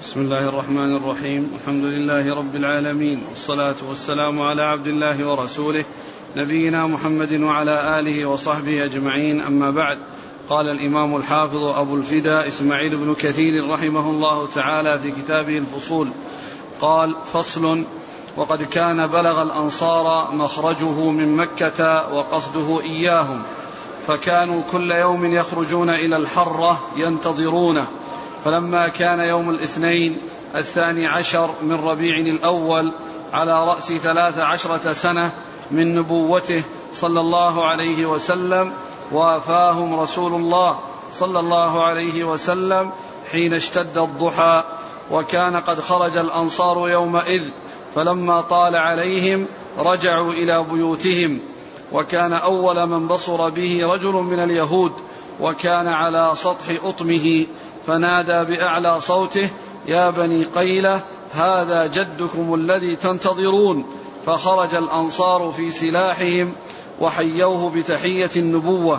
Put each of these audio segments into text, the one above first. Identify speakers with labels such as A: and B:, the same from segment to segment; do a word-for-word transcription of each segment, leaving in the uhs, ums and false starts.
A: بسم الله الرحمن الرحيم. الحمد لله رب العالمين، والصلاة والسلام على عبد الله ورسوله نبينا محمد وعلى آله وصحبه أجمعين، أما بعد. قال الإمام الحافظ أبو الفداء إسماعيل بن كثير رحمه الله تعالى في كتابه الفصول قال: فصل: وقد كان بلغ الأنصار مخرجه من مكة وقصده إياهم، فكانوا كل يوم يخرجون إلى الحرة ينتظرونه، فلما كان يوم الاثنين الثاني عشر من ربيع الأول على رأس ثلاث عشرة سنة من نبوته صلى الله عليه وسلم، وافاهم رسول الله صلى الله عليه وسلم حين اشتد الضحى، وكان قد خرج الأنصار يومئذ، فلما طال عليهم رجعوا إلى بيوتهم. وكان أول من بصر به رجل من اليهود، وكان على سطح أطمه، فنادى بأعلى صوته: يا بني قيلة، هذا جدكم الذي تنتظرون. فخرج الأنصار في سلاحهم وحيوه بتحية النبوة.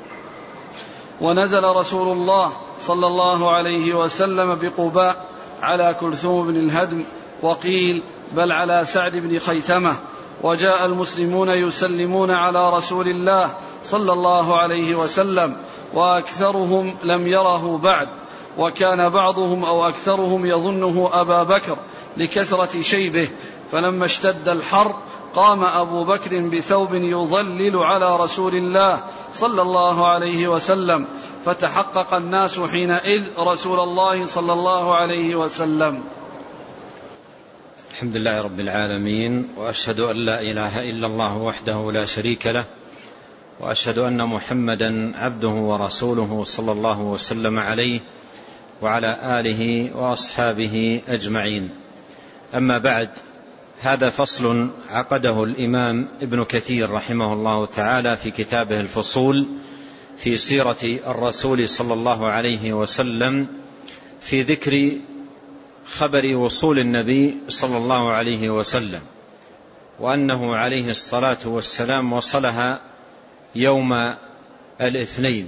A: ونزل رسول الله صلى الله عليه وسلم بقباء على كلثوم بن الهدم، وقيل بل على سعد بن خيثمة. وجاء المسلمون يسلمون على رسول الله صلى الله عليه وسلم، وأكثرهم لم يره بعد، وكان بعضهم أو أكثرهم يظنه أبا بكر لكثرة شيبه. فلما اشتد الحر قام أبو بكر بثوب يظلل على رسول الله صلى الله عليه وسلم، فتحقق الناس حينئذ رسول الله صلى الله عليه وسلم.
B: الحمد لله رب العالمين، وأشهد أن لا إله إلا الله وحده لا شريك له، وأشهد أن محمدا عبده ورسوله صلى الله وسلم عليه وعلى آله وأصحابه أجمعين. أما بعد، هذا فصل عقده الإمام ابن كثير رحمه الله تعالى في كتابه الفصول في سيرة الرسول صلى الله عليه وسلم، في ذكر خبر وصول النبي صلى الله عليه وسلم، وأنه عليه الصلاة والسلام وصلها يوم الاثنين،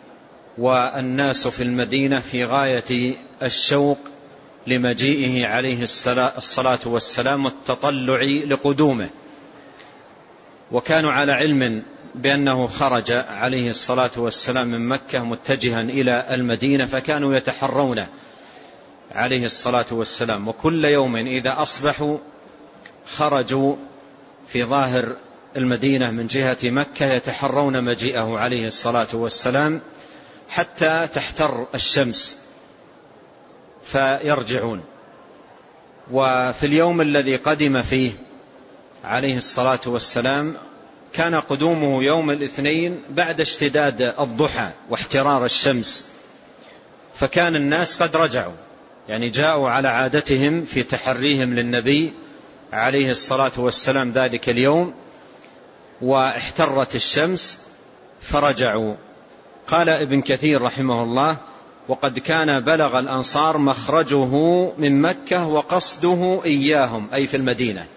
B: والناس في المدينة في غاية الشوق لمجيئه عليه الصلاة والسلام والتطلع لقدومه، وكانوا على علم بأنه خرج عليه الصلاة والسلام من مكة متجها إلى المدينة، فكانوا يتحرونه عليه الصلاة والسلام، وكل يوم إذا أصبحوا خرجوا في ظاهر المدينة من جهة مكة يتحرون مجيئه عليه الصلاة والسلام حتى تحتر الشمس فيرجعون. وفي اليوم الذي قدم فيه عليه الصلاة والسلام كان قدومه يوم الاثنين بعد اشتداد الضحى واحترار الشمس، فكان الناس قد رجعوا، يعني جاءوا على عادتهم في تحريهم للنبي عليه الصلاة والسلام ذلك اليوم، واحترت الشمس فرجعوا. قال ابن كثير رحمه الله: وقد كان بلغ الأنصار مخرجه من مكة وقصده إياهم، أي في المدينة،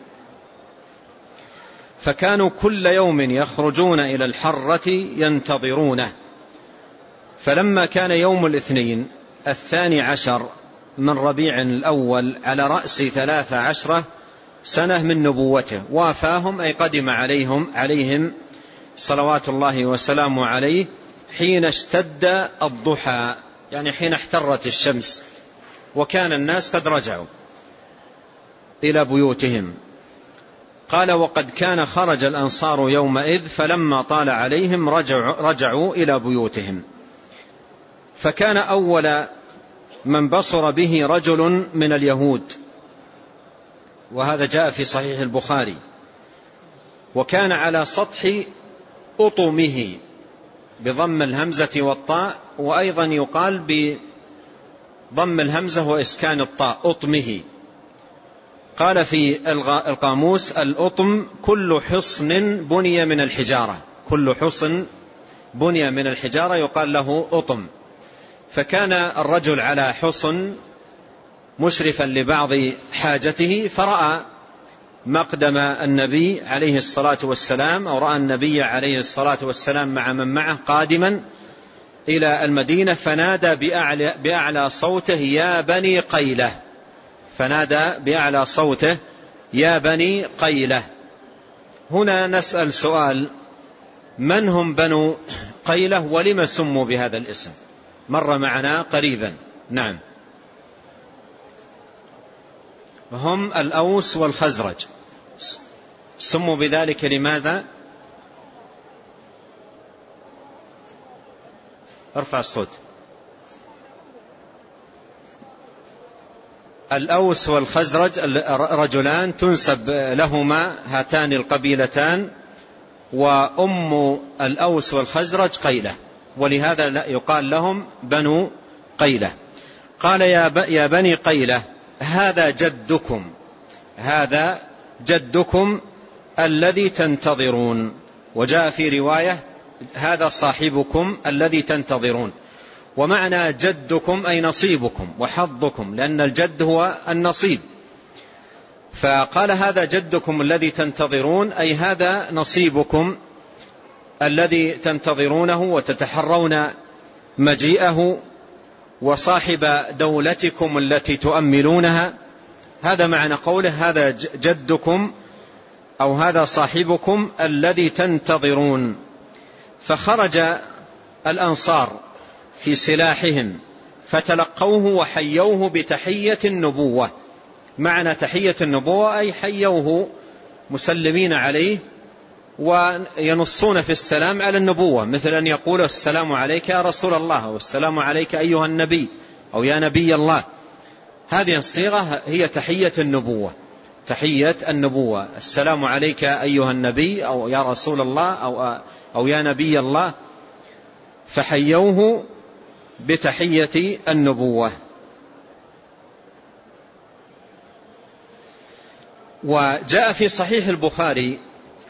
B: فكانوا كل يوم يخرجون إلى الحرة ينتظرونه، فلما كان يوم الاثنين الثاني عشر من ربيع الأول على رأس ثلاث عشرة سنة من نبوته، وافاهم أي قدم عليهم عليهم صلوات الله وسلامه عليه حين اشتد الضحى، يعني حين احترت الشمس، وكان الناس قد رجعوا إلى بيوتهم. قال: وقد كان خرج الأنصار يومئذ، فلما طال عليهم رجعوا, رجعوا إلى بيوتهم، فكان أول من بصر به رجل من اليهود، وهذا جاء في صحيح البخاري، وكان على سطح أطمه بضم الهمزة والطاء، وأيضا يقال بضم الهمزة وإسكان الطاء أطمه. قال في القاموس: الأطم كل حصن بني من الحجارة، كل حصن بني من الحجارة يقال له أطم. فكان الرجل على حصن مشرفا لبعض حاجته، فرأى مقدم النبي عليه الصلاة والسلام، أو رأى النبي عليه الصلاة والسلام مع من معه قادما إلى المدينة، فنادى بأعلى, بأعلى صوته: يا بني قيلة، فنادى بأعلى صوته يا بني قيلة. هنا نسأل سؤال: من هم بنو قيلة ولم سموا بهذا الاسم؟ مر معنا قريبا. نعم، هم الأوس والخزرج. سموا بذلك لماذا؟ ارفع الصوت. الأوس والخزرج رجلان تنسب لهما هاتان القبيلتان، وأم الأوس والخزرج قيلة، ولهذا يقال لهم بنو قيلة. قال يا بني قيلة هذا جدكم، هذا جدكم الذي تنتظرون. وجاء في رواية هذا صاحبكم الذي تنتظرون. ومعنى جدكم أي نصيبكم وحظكم، لأن الجد هو النصيب. فقال هذا جدكم الذي تنتظرون، أي هذا نصيبكم الذي تنتظرونه وتتحرون مجيئه، وصاحب دولتكم التي تؤملونها. هذا معنى قوله هذا جدكم أو هذا صاحبكم الذي تنتظرون. فخرج الأنصار في سلاحهم فتلقوه وحيوه بتحية النبوة. معنى تحية النبوة أي حيوه مسلمين عليه وينصون في السلام على النبوة، مثل أن يقول السلام عليك يا رسول الله، أو السلام عليك أيها النبي، أو يا نبي الله. هذه الصيغة هي تحية النبوة، تحية النبوة، السلام عليك أيها النبي، أو يا رسول الله، أو, أو يا نبي الله. فحيوه بتحية النبوة. وجاء في صحيح البخاري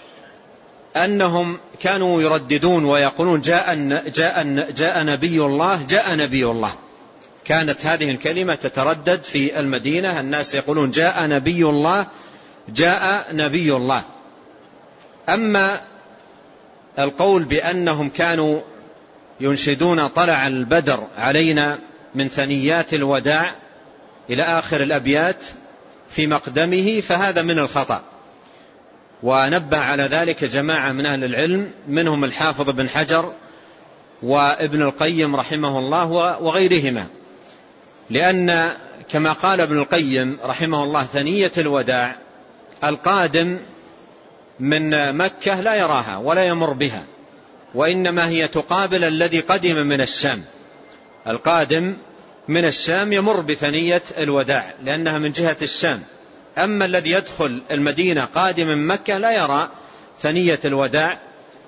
B: أنهم كانوا يرددون ويقولون جاء, جاء, جاء نبي الله، جاء نبي الله. كانت هذه الكلمة تتردد في المدينة، الناس يقولون جاء نبي الله، جاء نبي الله. أما القول بأنهم كانوا ينشدون طلع البدر علينا من ثنيات الوداع إلى آخر الأبيات في مقدمه، فهذا من الخطأ. ونبه على ذلك جماعة من أهل العلم، منهم الحافظ بن حجر وابن القيم رحمه الله وغيرهما، لأن كما قال ابن القيم رحمه الله ثنية الوداع القادم من مكة لا يراها ولا يمر بها، وإنما هي تقابل الذي قدم من الشام. القادم من الشام يمر بثنية الوداع لأنها من جهة الشام، أما الذي يدخل المدينة قادم من مكة لا يرى ثنية الوداع.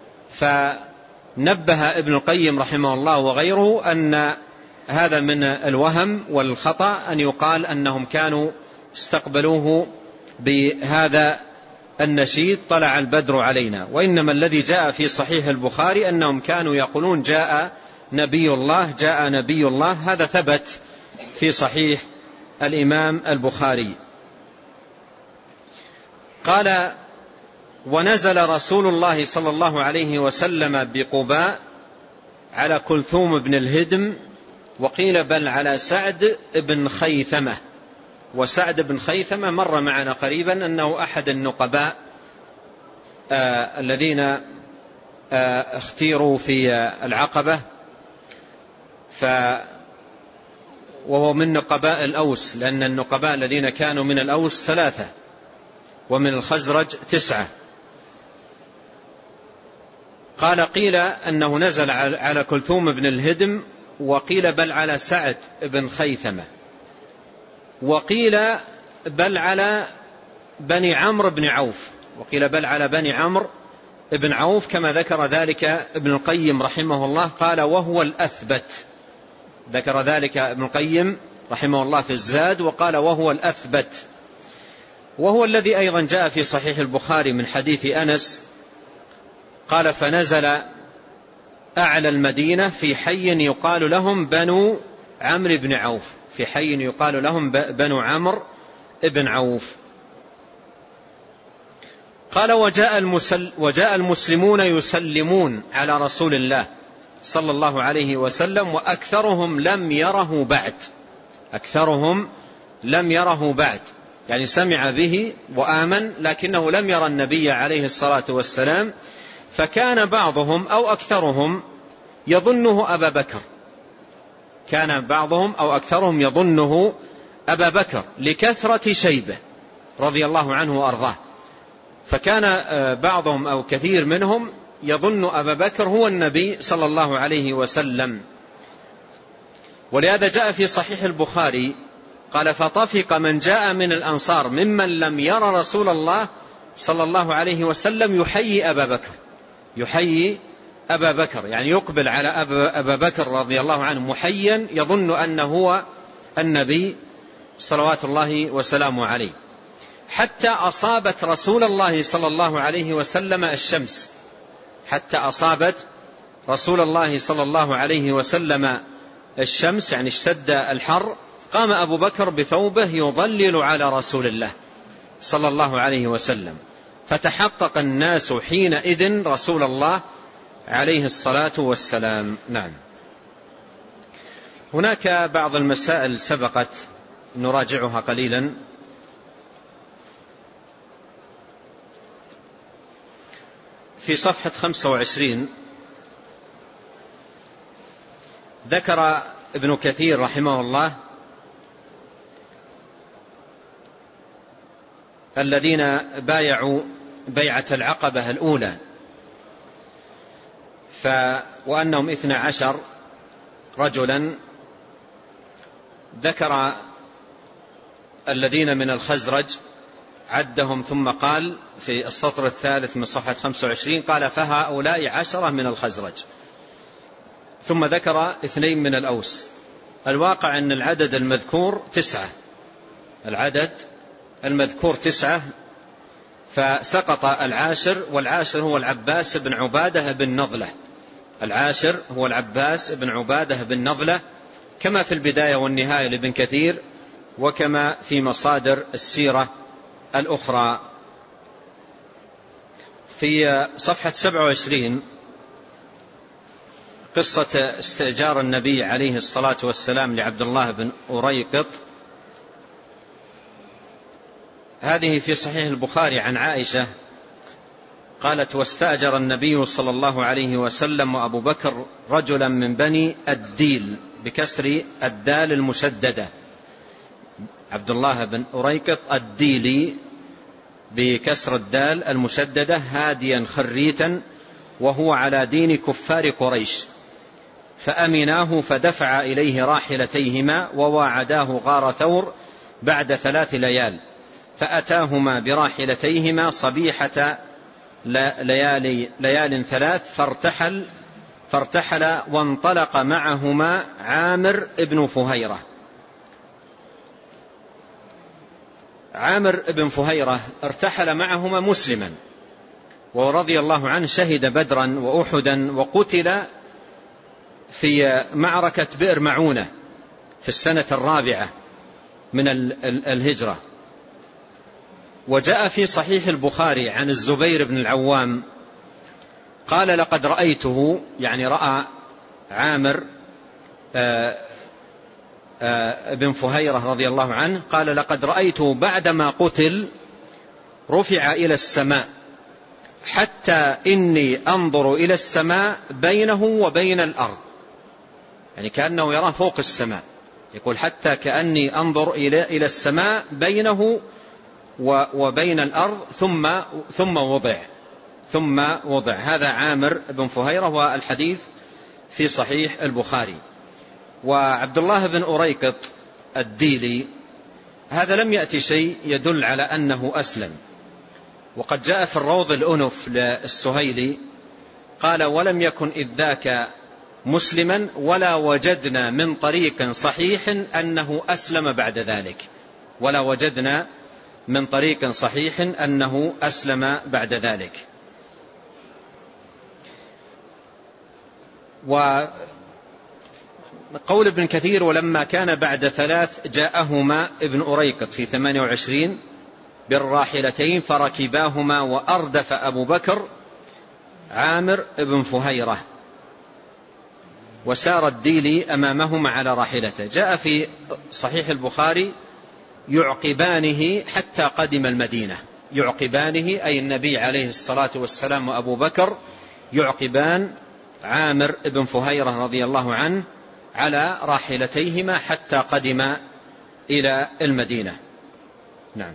B: فنبه ابن القيم رحمه الله وغيره أن هذا من الوهم والخطأ أن يقال أنهم كانوا استقبلوه بهذا النشيد طلع البدر علينا، وإنما الذي جاء في صحيح البخاري أنهم كانوا يقولون جاء نبي الله، جاء نبي الله. هذا ثبت في صحيح الإمام البخاري. قال ونزل رسول الله صلى الله عليه وسلم بقباء على كلثوم بن الهدم، وقيل بل على سعد بن خيثمة. وسعد بن خيثمة مر معنا قريبا أنه أحد النقباء آه الذين آه اختيروا في آه العقبة، ف وهو من نقباء الأوس، لأن النقباء الذين كانوا من الأوس ثلاثة ومن الخزرج تسعة. قال قيل أنه نزل على كلثوم بن الهدم، وقيل بل على سعد بن خيثمة، وقيل بل على بني عمرو بن عوف، وقيل بل على بني عمرو بن عوف كما ذكر ذلك ابن القيم رحمه الله. قال وهو الأثبت، ذكر ذلك ابن القيم رحمه الله في الزاد، وقال وهو الأثبت، وهو الذي أيضا جاء في صحيح البخاري من حديث أنس قال فنزل أعلى المدينة في حي يقال لهم بنو عمرو بن عوف، في حي يقال لهم بنو عمرو بن عوف. قال وجاء, المسل وجاء المسلمون يسلمون على رسول الله صلى الله عليه وسلم، وأكثرهم لم يره بعد، أكثرهم لم يره بعد، يعني سمع به وآمن لكنه لم يرى النبي عليه الصلاة والسلام، فكان بعضهم أو أكثرهم يظنه أبا بكر، كان بعضهم أو أكثرهم يظنه أبا بكر لكثرة شيبه رضي الله عنه وأرضاه، فكان بعضهم أو كثير منهم يظن أبا بكر هو النبي صلى الله عليه وسلم. ولهذا جاء في صحيح البخاري قال فطفق من جاء من الأنصار ممن لم يرى رسول الله صلى الله عليه وسلم يحيي أبا بكر، يحيي أبا بكر يعني يقبل على أبا بكر رضي الله عنه محيا يظن أنه هو النبي صلوات الله وسلامه عليه، حتى أصابت رسول الله صلى الله عليه وسلم الشمس، حتى أصابت رسول الله صلى الله عليه وسلم الشمس يعني اشتد الحر، قام أبو بكر بثوبه يظلل على رسول الله صلى الله عليه وسلم، فتحقق الناس حينئذ رسول الله عليه الصلاة والسلام. نعم. هناك بعض المسائل سبقت نراجعها قليلا. في صفحة خمسة وعشرين ذكر ابن كثير رحمه الله الذين بايعوا بيعة العقبة الأولى ف وأنهم اثنى عشر رجلا، ذكر الذين من الخزرج عدهم ثم قال في السطر الثالث من صفحة خمسة وعشرين قال فهؤلاء عشرة من الخزرج، ثم ذكر اثنين من الأوس. الواقع أن العدد المذكور تسعة، العدد المذكور تسعة، فسقط العاشر، والعاشر هو العباس بن عبادة بن نضلة، العاشر هو العباس بن عبادة بن نضلة كما في البداية والنهاية لابن كثير وكما في مصادر السيرة الأخرى. في صفحة سبعة وعشرين قصة استئجار النبي عليه الصلاة والسلام لعبد الله بن أريقط، هذه في صحيح البخاري عن عائشة قالت واستأجر النبي صلى الله عليه وسلم وأبو بكر رجلا من بني الديل بكسر الدال المشددة، عبد الله بن أريقط الديلي بكسر الدال المشددة، هاديا خريتا وهو على دين كفار قريش، فأمناه فدفع إليه راحلتيهما وواعداه غار ثور بعد ثلاث ليال، فأتاهما براحلتيهما صبيحة ليالي ليال ثلاث فارتحل فارتحل وانطلق معهما عامر ابن فهيرة. عامر ابن فهيرة ارتحل معهما مسلما ورضي الله عنه، شهد بدرا وأحدا وقتل في معركة بئر معونة في السنة الرابعة من الهجرة. وجاء في صحيح البخاري عن الزبير بن العوام قال لقد رأيته، يعني رأى عامر ابن فهيرة رضي الله عنه، قال لقد رأيته بعدما قتل رفع إلى السماء حتى إني أنظر إلى السماء بينه وبين الأرض، يعني كأنه يراه فوق السماء، يقول حتى كأني أنظر إلى السماء بينه وبين الأرض ثم ثم وضع ثم وضع هذا عامر بن فهيرة، والحديث في صحيح البخاري. وعبد الله بن أريقط الديلي هذا لم يأتي شيء يدل على أنه أسلم، وقد جاء في الروض الأنف للسهيلي قال ولم يكن إذ ذاك مسلما ولا وجدنا من طريق صحيح أنه أسلم بعد ذلك، ولا وجدنا من طريق صحيح أنه أسلم بعد ذلك. وقول ابن كثير ولما كان بعد ثلاث جاءهما ابن أريقط في ثمانية وعشرين بالراحلتين فركباهما وأردف أبو بكر عامر ابن فهيرة وسار الديلي أمامهما على راحلته. جاء في صحيح البخاري يعقبانه حتى قدم المدينة. يعقبانه أي النبي عليه الصلاة والسلام وأبو بكر يعقبان عامر بن فهيرة رضي الله عنه على راحلتيهما حتى قدم إلى المدينة. نعم.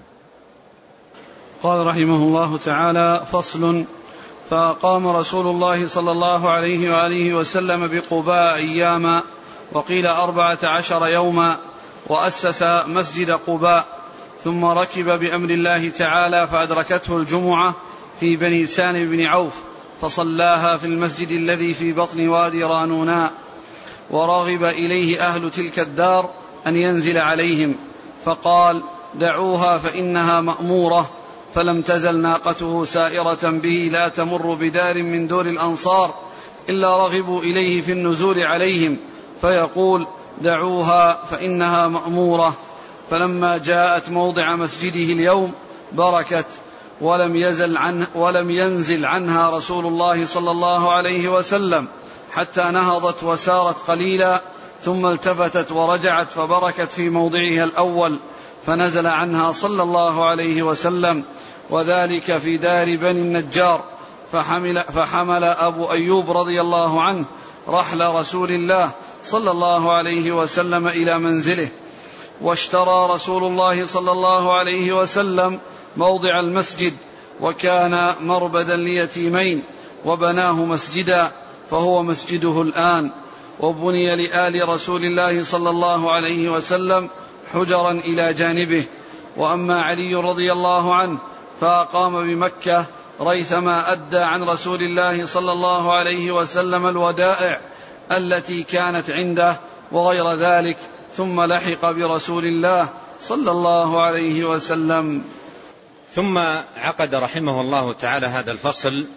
A: قال رحمه الله تعالى: فصل. فأقام رسول الله صلى الله عليه وآله وسلم بقباء أياما، وقيل أربعة عشر يوما، وأسس مسجد قباء، ثم ركب بأمر الله تعالى فأدركته الجمعة في بني سالم بن عوف، فصلاها في المسجد الذي في بطن وادي رانوناء، ورغب إليه أهل تلك الدار أن ينزل عليهم، فقال: دعوها فإنها مأمورة. فلم تزل ناقته سائرة به لا تمر بدار من دور الأنصار إلا رغبوا إليه في النزول عليهم، فيقول: دعوها فإنها مأمورة. فلما جاءت موضع مسجده اليوم بركت، ولم يزل عنه ولم ينزل عنها رسول الله صلى الله عليه وسلم حتى نهضت وسارت قليلا، ثم التفتت ورجعت فبركت في موضعها الأول، فنزل عنها صلى الله عليه وسلم، وذلك في دار بني النجار. فحمل, فحمل أبو أيوب رضي الله عنه رحل رسول الله صلى الله عليه وسلم إلى منزله، واشترى رسول الله صلى الله عليه وسلم موضع المسجد، وكان مربدا ليتيمين، وبناه مسجدا فهو مسجده الآن. وبني لآل رسول الله صلى الله عليه وسلم حجرا إلى جانبه. وأما علي رضي الله عنه فأقام بمكة ريثما أدى عن رسول الله صلى الله عليه وسلم الودائع التي كانت عنده وغير ذلك، ثم لحق برسول الله صلى الله عليه وسلم.
B: ثم عقد رحمه الله تعالى هذا الفصل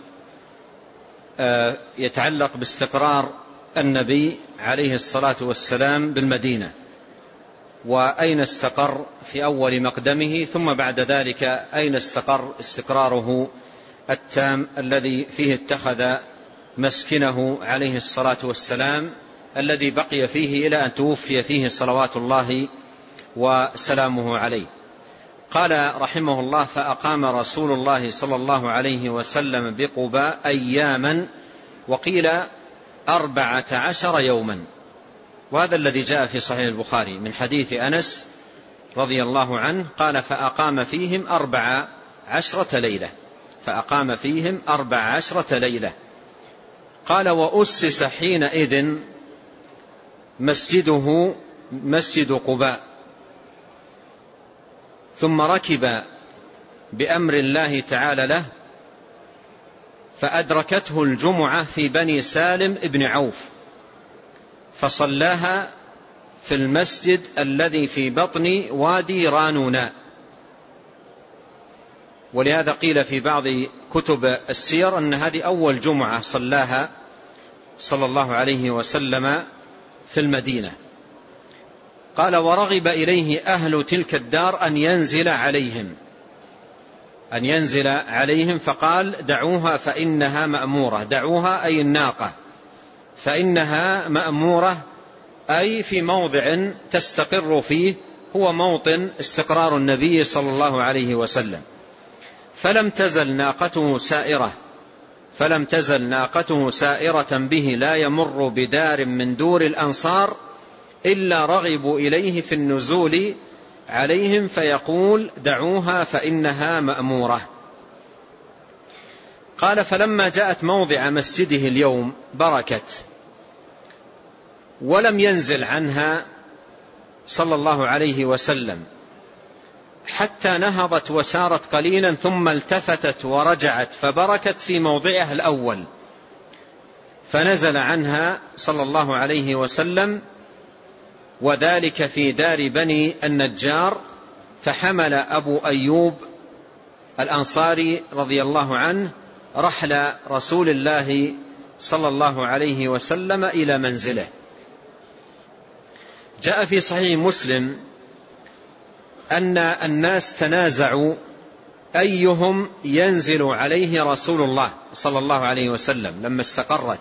B: يتعلق باستقرار النبي عليه الصلاة والسلام بالمدينة، وأين استقر في أول مقدمه، ثم بعد ذلك أين استقر استقراره التام الذي فيه اتخذ مسكنه عليه الصلاة والسلام، الذي بقي فيه إلى أن توفي فيه صلوات الله وسلامه عليه. قال رحمه الله: فأقام رسول الله صلى الله عليه وسلم بقباء أياما، وقيل أربعة عشر يوما. وهذا الذي جاء في صحيح البخاري من حديث أنس رضي الله عنه قال: فأقام فيهم أربع عشرة ليلة فأقام فيهم أربع عشرة ليلة. قال: وأسس حينئذ مسجده مسجد قباء، ثم ركب بأمر الله تعالى له فأدركته الجمعة في بني سالم بن عوف، فصلاها في المسجد الذي في بطن وادي رانوناء. ولهذا قيل في بعض كتب السير أن هذه أول جمعة صلاها صلى الله عليه وسلم في المدينة. قال: ورغب إليه أهل تلك الدار أن ينزل عليهم أن ينزل عليهم فقال: دعوها فإنها مأمورة. دعوها أي الناقة، فإنها مأمورة أي في موضع تستقر فيه، هو موطن استقرار النبي صلى الله عليه وسلم. فلم تزل ناقته سائرة فلم تزل ناقته سائرة به لا يمر بدار من دور الأنصار إلا رغبوا إليه في النزول عليهم، فيقول: دعوها فإنها مأمورة. قال: فلما جاءت موضع مسجده اليوم بركت، ولم ينزل عنها صلى الله عليه وسلم حتى نهضت وسارت قليلا، ثم التفتت ورجعت فبركت في موضعها الأول، فنزل عنها صلى الله عليه وسلم، وذلك في دار بني النجار. فحمل أبو أيوب الأنصاري رضي الله عنه رحل رسول الله صلى الله عليه وسلم إلى منزله. جاء في صحيح مسلم أن الناس تنازعوا أيهم ينزل عليه رسول الله صلى الله عليه وسلم لما استقرت،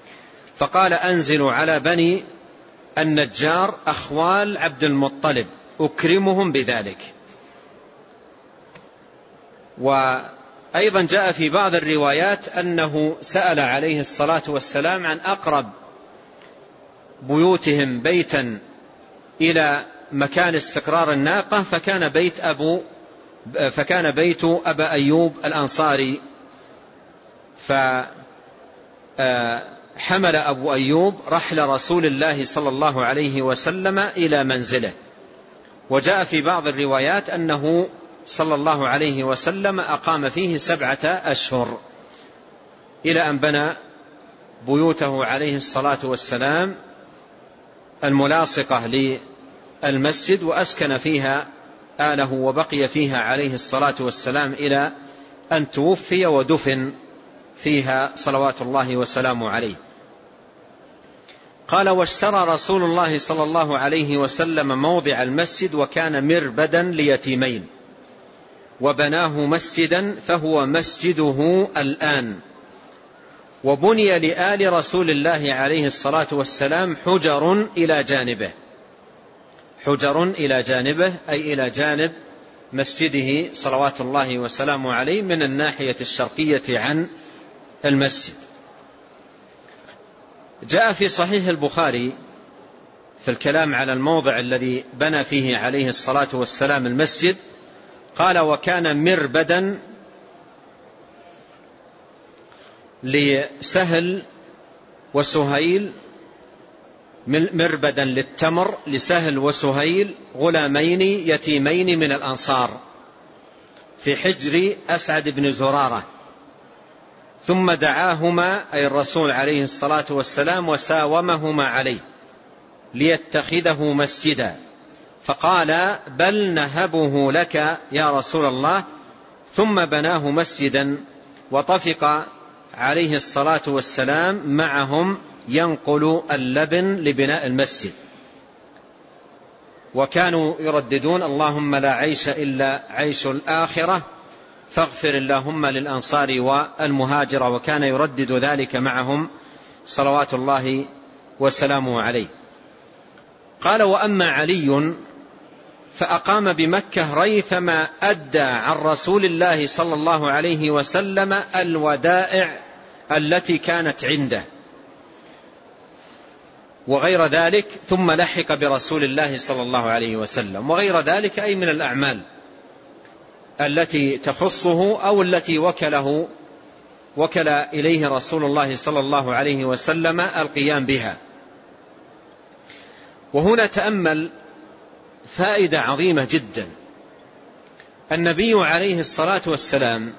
B: فقال: أنزلوا على بني النجار أخوال عبد المطلب أكرمهم بذلك. وأيضا جاء في بعض الروايات أنه سأل عليه الصلاة والسلام عن أقرب بيوتهم بيتا إلى مكان استقرار الناقة، فكان بيت أبو فكان بيت أبا أيوب الأنصاري، فحمل أبو أيوب رحل رسول الله صلى الله عليه وسلم إلى منزله. وجاء في بعض الروايات أنه صلى الله عليه وسلم أقام فيه سبعة أشهر إلى أن بنى بيوته عليه الصلاة والسلام الملاصقة للمسجد وأسكن فيها آله وبقي فيها عليه الصلاة والسلام إلى أن توفي ودفن فيها صلوات الله وسلامه عليه. قال: واشترى رسول الله صلى الله عليه وسلم موضع المسجد وكان مربدا ليتيمين وبناه مسجدا فهو مسجده الآن. وبني لآل رسول الله عليه الصلاة والسلام حجر إلى جانبه، حجر إلى جانبه أي إلى جانب مسجده صلوات الله وسلامه عليه من الناحية الشرقية عن المسجد. جاء في صحيح البخاري في الكلام على الموضع الذي بنى فيه عليه الصلاة والسلام المسجد، قال: وكان مربدا لسهل وسهيل، مربدا للتمر لسهل وسهيل غلامين يتيمين من الأنصار في حجر أسعد بن زرارة، ثم دعاهما أي الرسول عليه الصلاة والسلام وساومهما عليه ليتخذه مسجدا، فقال: بل نهبه لك يا رسول الله، ثم بناه مسجدا وطفق عليه الصلاة والسلام معهم ينقل اللبن لبناء المسجد. وكانوا يرددون: اللهم لا عيش إلا عيش الآخرة فاغفر اللهم للأنصار والمهاجر، وكان يردد ذلك معهم صلوات الله وسلامه عليه. قال: وأما علي فأقام بمكة ريثما أدى عن رسول الله صلى الله عليه وسلم الودائع التي كانت عنده وغير ذلك، ثم لحق برسول الله صلى الله عليه وسلم، وغير ذلك أي من الأعمال التي تخصه أو التي وكله وكل إليه رسول الله صلى الله عليه وسلم القيام بها. وهنا تأمل فائدة عظيمة جدا. النبي عليه الصلاة والسلام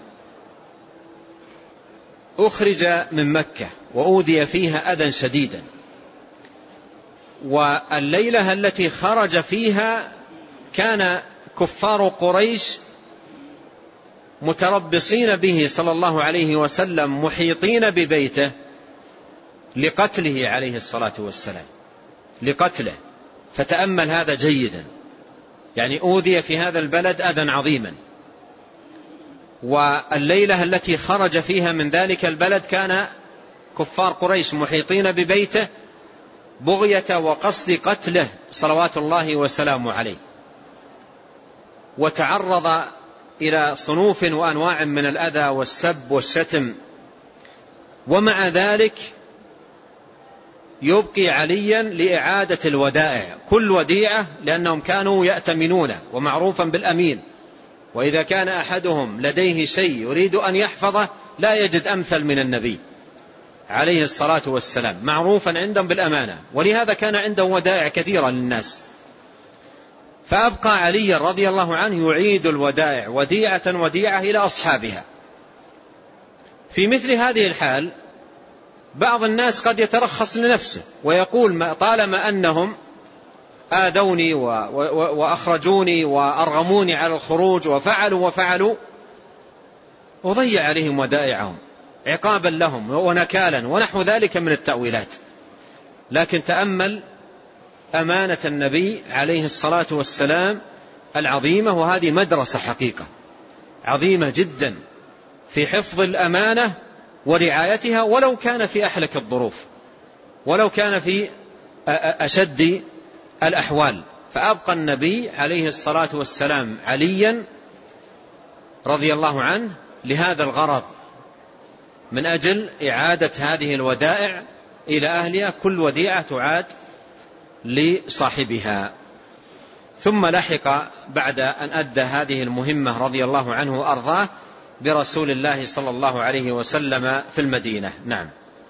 B: أخرج من مكة وأوذي فيها أذى شديدا، والليلة التي خرج فيها كان كفار قريش متربصين به صلى الله عليه وسلم محيطين ببيته لقتله عليه الصلاة والسلام، لقتله. فتأمل هذا جيدا، يعني أوذي في هذا البلد أذى عظيما، والليلة التي خرج فيها من ذلك البلد كان كفار قريش محيطين ببيته بغية وقصد قتله صلوات الله وسلامه عليه، وتعرض إلى صنوف وأنواع من الأذى والسب والشتم، ومع ذلك يبقي عليا لإعادة الودائع، كل وديعة، لأنهم كانوا يأتمنونه ومعروفا بالأمين، وإذا كان أحدهم لديه شيء يريد أن يحفظه لا يجد أمثل من النبي عليه الصلاة والسلام، معروفا عندهم بالأمانة، ولهذا كان عنده ودائع كثيرة للناس. فأبقى علي رضي الله عنه يعيد الودائع وديعة وديعة إلى أصحابها. في مثل هذه الحال بعض الناس قد يترخص لنفسه ويقول: طالما أنهم آذوني وأخرجوني وأرغموني على الخروج وفعلوا وفعلوا وضيع عليهم ودائعهم عقابا لهم ونكالا ونحو ذلك من التأويلات. لكن تأمل أمانة النبي عليه الصلاة والسلام العظيمة، وهذه مدرسة حقيقة عظيمة جدا في حفظ الأمانة ورعايتها، ولو كان في أحلك الظروف، ولو كان في أشد الأحوال، فأبقى النبي عليه الصلاة والسلام عليا رضي الله عنه لهذا الغرض، من أجل إعادة هذه الودائع إلى أهلها، كل وديعة تعاد لصاحبها. ثم لحق بعد أن أدى هذه المهمة رضي الله عنه وأرضاه برسول الله صلى الله عليه وسلم في المدينة. نعم.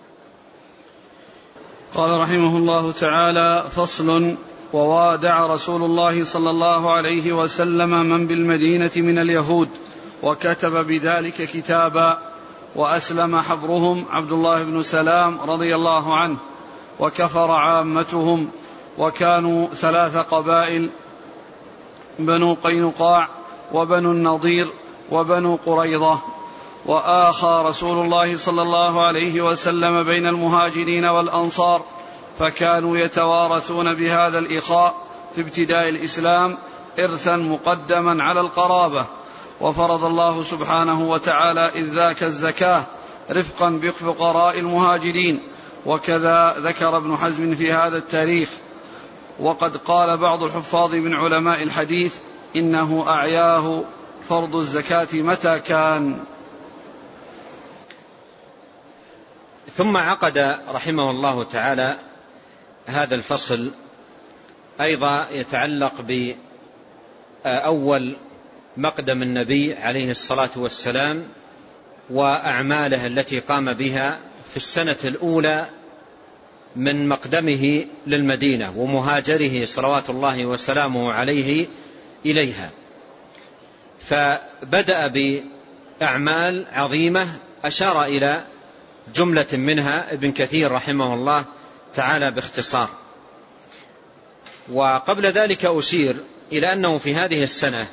A: قال رحمه الله تعالى: فصل: ووادع رسول الله صلى الله عليه وسلم من بالمدينة من اليهود، وكتب بذلك كتابا، وأسلم حبرهم عبد الله بن سلام رضي الله عنه، وكفر عامتهم، وكانوا ثلاث قبائل: بنو قينقاع وبنو النضير وبنو قريظة. وآخى رسول الله صلى الله عليه وسلم بين المهاجرين والأنصار، فكانوا يتوارثون بهذا الإخاء في ابتداء الإسلام إرثا مقدما على القرابة. وفرض الله سبحانه وتعالى إذ ذاك الزكاة رفقا بفقراء المهاجرين، وكذا ذكر ابن حزم في هذا التاريخ. وقد قال بعض الحفاظ من علماء الحديث إنه أعياه فرض الزكاة متى كان.
B: ثم عقد رحمه الله تعالى هذا الفصل أيضا يتعلق بأول مقدم النبي عليه الصلاة والسلام وأعماله التي قام بها في السنة الأولى من مقدمه للمدينة ومهاجره صلوات الله وسلامه عليه إليها. فبدأ بأعمال عظيمة أشار إلى جملة منها ابن كثير رحمه الله تعالى باختصار. وقبل ذلك أشير إلى أنه في هذه السنة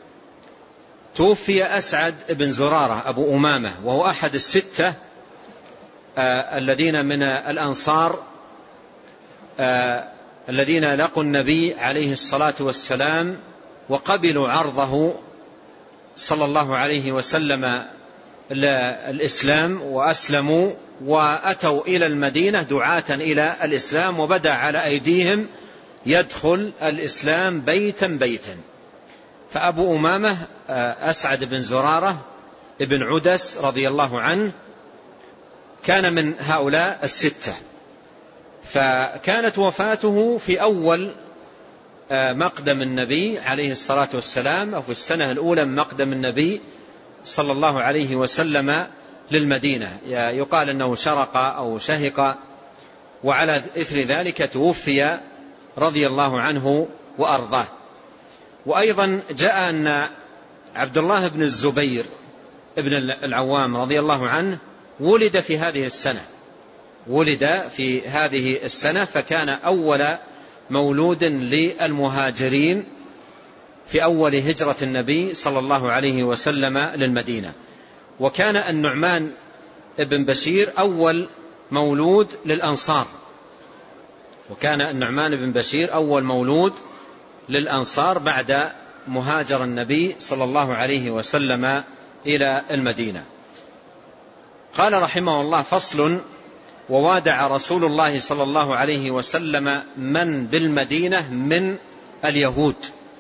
B: توفي أسعد بن زرارة أبو أمامة، وهو أحد الستة آه الذين من الأنصار آه الذين لقوا النبي عليه الصلاة والسلام وقبلوا عرضه صلى الله عليه وسلم الإسلام وأسلموا وأتوا إلى المدينة دعاة إلى الإسلام، وبدأ على أيديهم يدخل الإسلام بيتا بيتا. فأبو أمامة أسعد بن زرارة ابن عدس رضي الله عنه كان من هؤلاء الستة، فكانت وفاته في أول مقدم النبي عليه الصلاة والسلام، أو في السنة الأولى من مقدم النبي صلى الله عليه وسلم للمدينة. يقال أنه شرق أو شهق، وعلى إثر ذلك توفي رضي الله عنه وأرضاه. وأيضا جاء أن عبد الله بن الزبير ابن العوام رضي الله عنه ولد في هذه السنة ولد في هذه السنة فكان أول مولود للمهاجرين في أول هجرة النبي صلى الله عليه وسلم للمدينة. وكان النعمان ابن بشير أول مولود للأنصار وكان النعمان بن بشير أول مولود للأنصار بعد مهاجر النبي صلى الله عليه وسلم إلى المدينة. قال رحمه الله: فصل: ووادع رسول الله صلى الله عليه وسلم من بالمدينة من اليهود،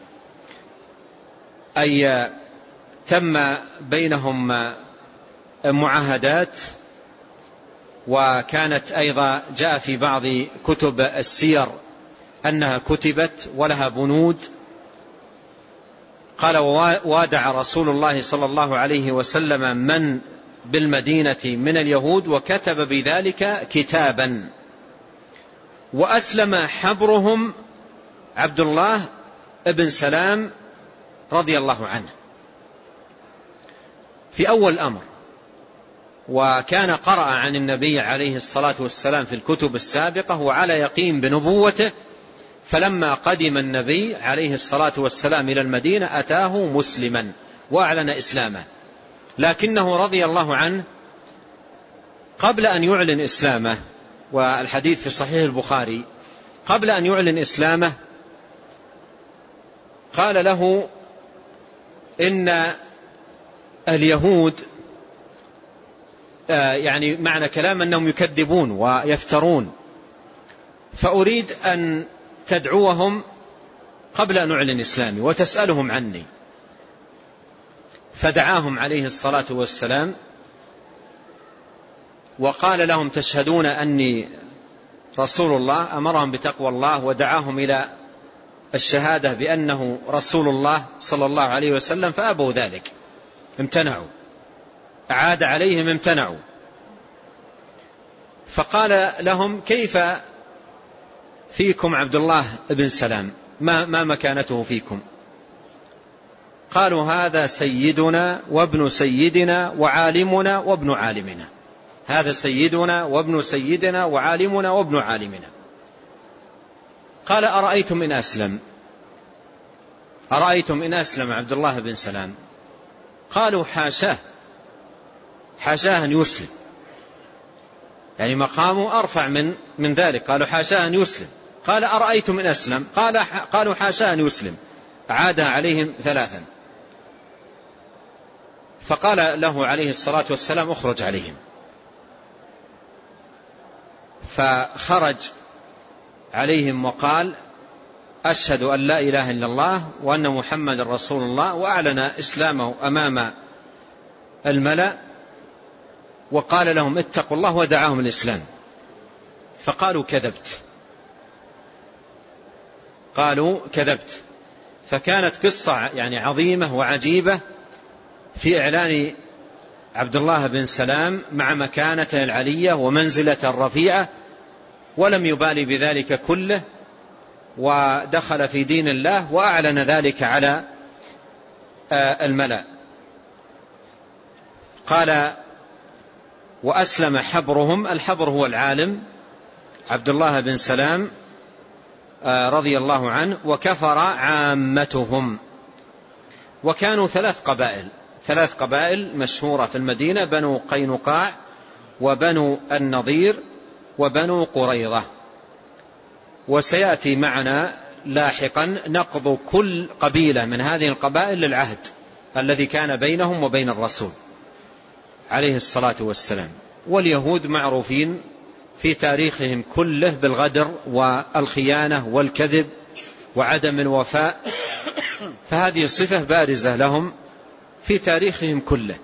B: أي تم بينهم معاهدات، وكانت أيضا جاء في بعض كتب السير أنها كتبت ولها بنود. قال: ووادع رسول الله صلى الله عليه وسلم من بالمدينة من اليهود، وكتب بذلك كتابا، وأسلم حبرهم عبد الله بن سلام رضي الله عنه في أول الأمر. وكان قرأ عن النبي عليه الصلاة والسلام في الكتب السابقة وعلى يقين بنبوته، فلما قدم النبي عليه الصلاة والسلام إلى المدينة أتاه مسلما وأعلن إسلامه، لكنه رضي الله عنه قبل أن يعلن إسلامه، والحديث في صحيح البخاري، قبل أن يعلن إسلامه قال له: إن اليهود يعني معنى كلام أنهم يكذبون ويفترون، فأريد أن تدعوهم قبل أن أعلن إسلامي وتسألهم عني. فدعاهم عليه الصلاة والسلام وقال لهم تشهدون أني رسول الله، أمرهم بتقوى الله ودعاهم إلى الشهادة بأنه رسول الله صلى الله عليه وسلم، فأبوا ذلك، امتنعوا، أعاد عليهم امتنعوا. فقال لهم كيف فيكم عبد الله بن سلام، ما, ما مكانته فيكم؟ قالوا هذا سيدنا وابن سيدنا وعالمنا وابن عالمنا، هذا سيدنا وابن سيدنا وعالمنا وابن عالمنا. قال أرأيتم إن أسلم، أرأيتم إن أسلم عبد الله بن سلام؟ قالوا حاشاه، حاشاه أن يسلم، يعني مقامه أرفع من من ذلك. قالوا حاشاه أن يسلم. قال أرأيتم إن أسلم؟ قال قالوا حاشاه أن يسلم. عادها عليهم ثلاثا. فقال له عليه الصلاة والسلام اخرج عليهم. فخرج عليهم وقال أشهد أن لا إله إلا الله وأن محمد رسول الله، وأعلن إسلامه أمام الملأ، وقال لهم اتقوا الله ودعاهم الإسلام. فقالوا كذبت، قالوا كذبت. فكانت قصة يعني عظيمة وعجيبة في إعلان عبد الله بن سلام مع مكانته العلية ومنزلته الرفيعة، ولم يبالي بذلك كله، ودخل في دين الله وأعلن ذلك على الملأ. قال وأسلم حبرهم، الحبر هو العالم عبد الله بن سلام رضي الله عنه، وكفر عامتهم. وكانوا ثلاث قبائل، ثلاث قبائل مشهورة في المدينة: بنو قينقاع وبنو النضير وبنو قريظة. وسيأتي معنا لاحقا نقض كل قبيلة من هذه القبائل للعهد الذي كان بينهم وبين الرسول عليه الصلاة والسلام. واليهود معروفين في تاريخهم كله بالغدر والخيانة والكذب وعدم الوفاء، فهذه صفة بارزة لهم في تاريخهم كله.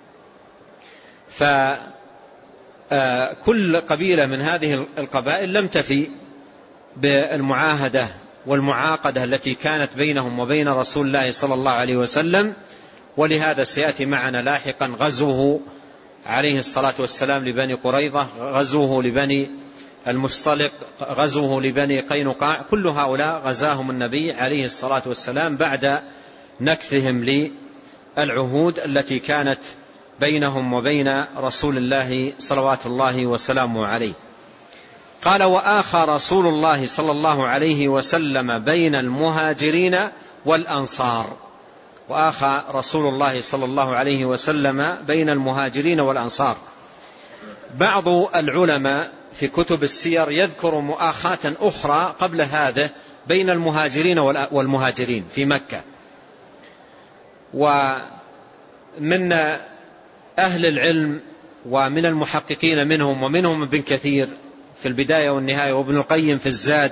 B: فكل قبيلة من هذه القبائل لم تفي بالمعاهدة والمعاقدة التي كانت بينهم وبين رسول الله صلى الله عليه وسلم. ولهذا سيأتي معنا لاحقا غزوه عليه الصلاة والسلام لبني قريظة، غزوه لبني المصطلق، غزوه لبني قينقاع. كل هؤلاء غزاهم النبي عليه الصلاة والسلام بعد نكثهم للعهود التي كانت بينهم وبين رسول الله صلوات الله وسلامه عليه. قال وآخى رسول الله صلى الله عليه وسلم بين المهاجرين والأنصار. وآخى رسول الله صلى الله عليه وسلم بين المهاجرين والأنصار. بعض العلماء في كتب السير يذكر مؤاخاة أخرى قبل هذا بين المهاجرين والمهاجرين في مكة. ومن أهل العلم ومن المحققين منهم ومنهم ابن كثير في البداية والنهاية وابن القيم في الزاد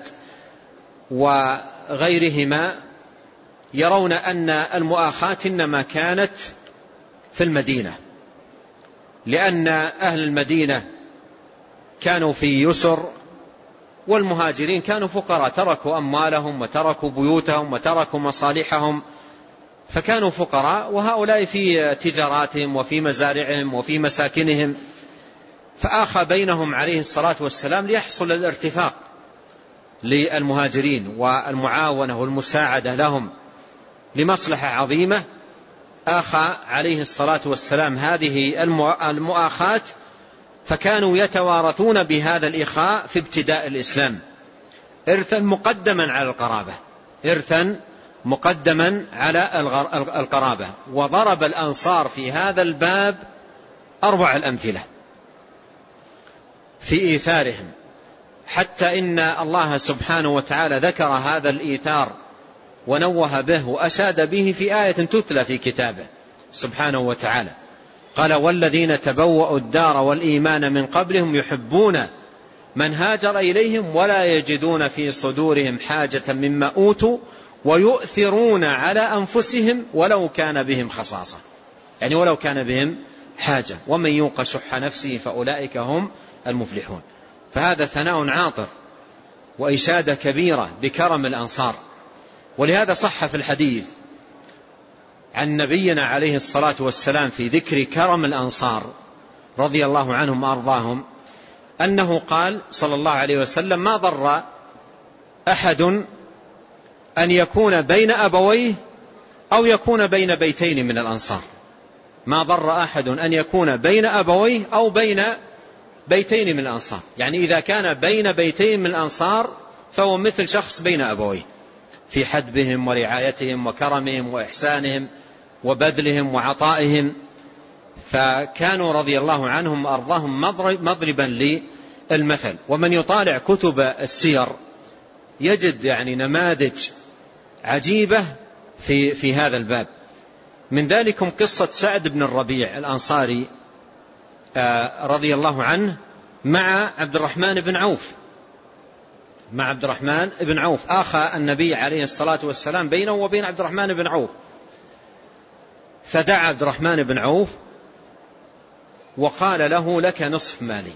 B: وغيرهما يرون أن المؤاخاة إنما كانت في المدينة، لأن أهل المدينة كانوا في يسر والمهاجرين كانوا فقراء، تركوا أموالهم وتركوا بيوتهم وتركوا مصالحهم فكانوا فقراء، وهؤلاء في تجاراتهم وفي مزارعهم وفي مساكنهم. فآخى بينهم عليه الصلاة والسلام ليحصل الارتفاق للمهاجرين والمعاونة والمساعدة لهم لمصلحة عظيمة. آخى عليه الصلاة والسلام هذه المؤاخاة، فكانوا يتوارثون بهذا الإخاء في ابتداء الإسلام إرثا مقدما على القرابة، إرثا مقدما على القرابة. وضرب الأنصار في هذا الباب أربع الأمثلة في إيثارهم، حتى إن الله سبحانه وتعالى ذكر هذا الإيثار ونوه به وأشاد به في آية تتلى في كتابه سبحانه وتعالى. قال والذين تبوأوا الدار والإيمان من قبلهم يحبون من هاجر إليهم ولا يجدون في صدورهم حاجة مما أوتوا ويؤثرون على أنفسهم ولو كان بهم خصاصة، يعني ولو كان بهم حاجة، ومن يوق شح نفسه فأولئك هم المفلحون. فهذا ثناء عاطر وإشادة كبيرة بكرم الأنصار. ولهذا صح في الحديث عن نبينا عليه الصلاة والسلام في ذكر كرم الأنصار رضي الله عنهم وأرضاهم أنه قال صلى الله عليه وسلم: ما ضر أحد أن يكون بين أبويه أو يكون بين بيتين من الأنصار. ما ضر أحد أن يكون بين أبويه أو بين بيتين من الأنصار، يعني إذا كان بين بيتين من الأنصار فهو مثل شخص بين أبويه في حدبهم ورعايتهم وكرمهم وإحسانهم وبذلهم وعطائهم. فكانوا رضي الله عنهم وأرضاهم مضربا للمثل. ومن يطالع كتب السير يجد يعني نماذج عجيبة في, في هذا الباب. من ذلكم قصة سعد بن الربيع الأنصاري رضي الله عنه مع عبد الرحمن بن عوف مع عبد الرحمن بن عوف آخى النبي عليه الصلاة والسلام بينه وبين عبد الرحمن بن عوف. فدعا عبد الرحمن بن عوف وقال له: لك نصف مالي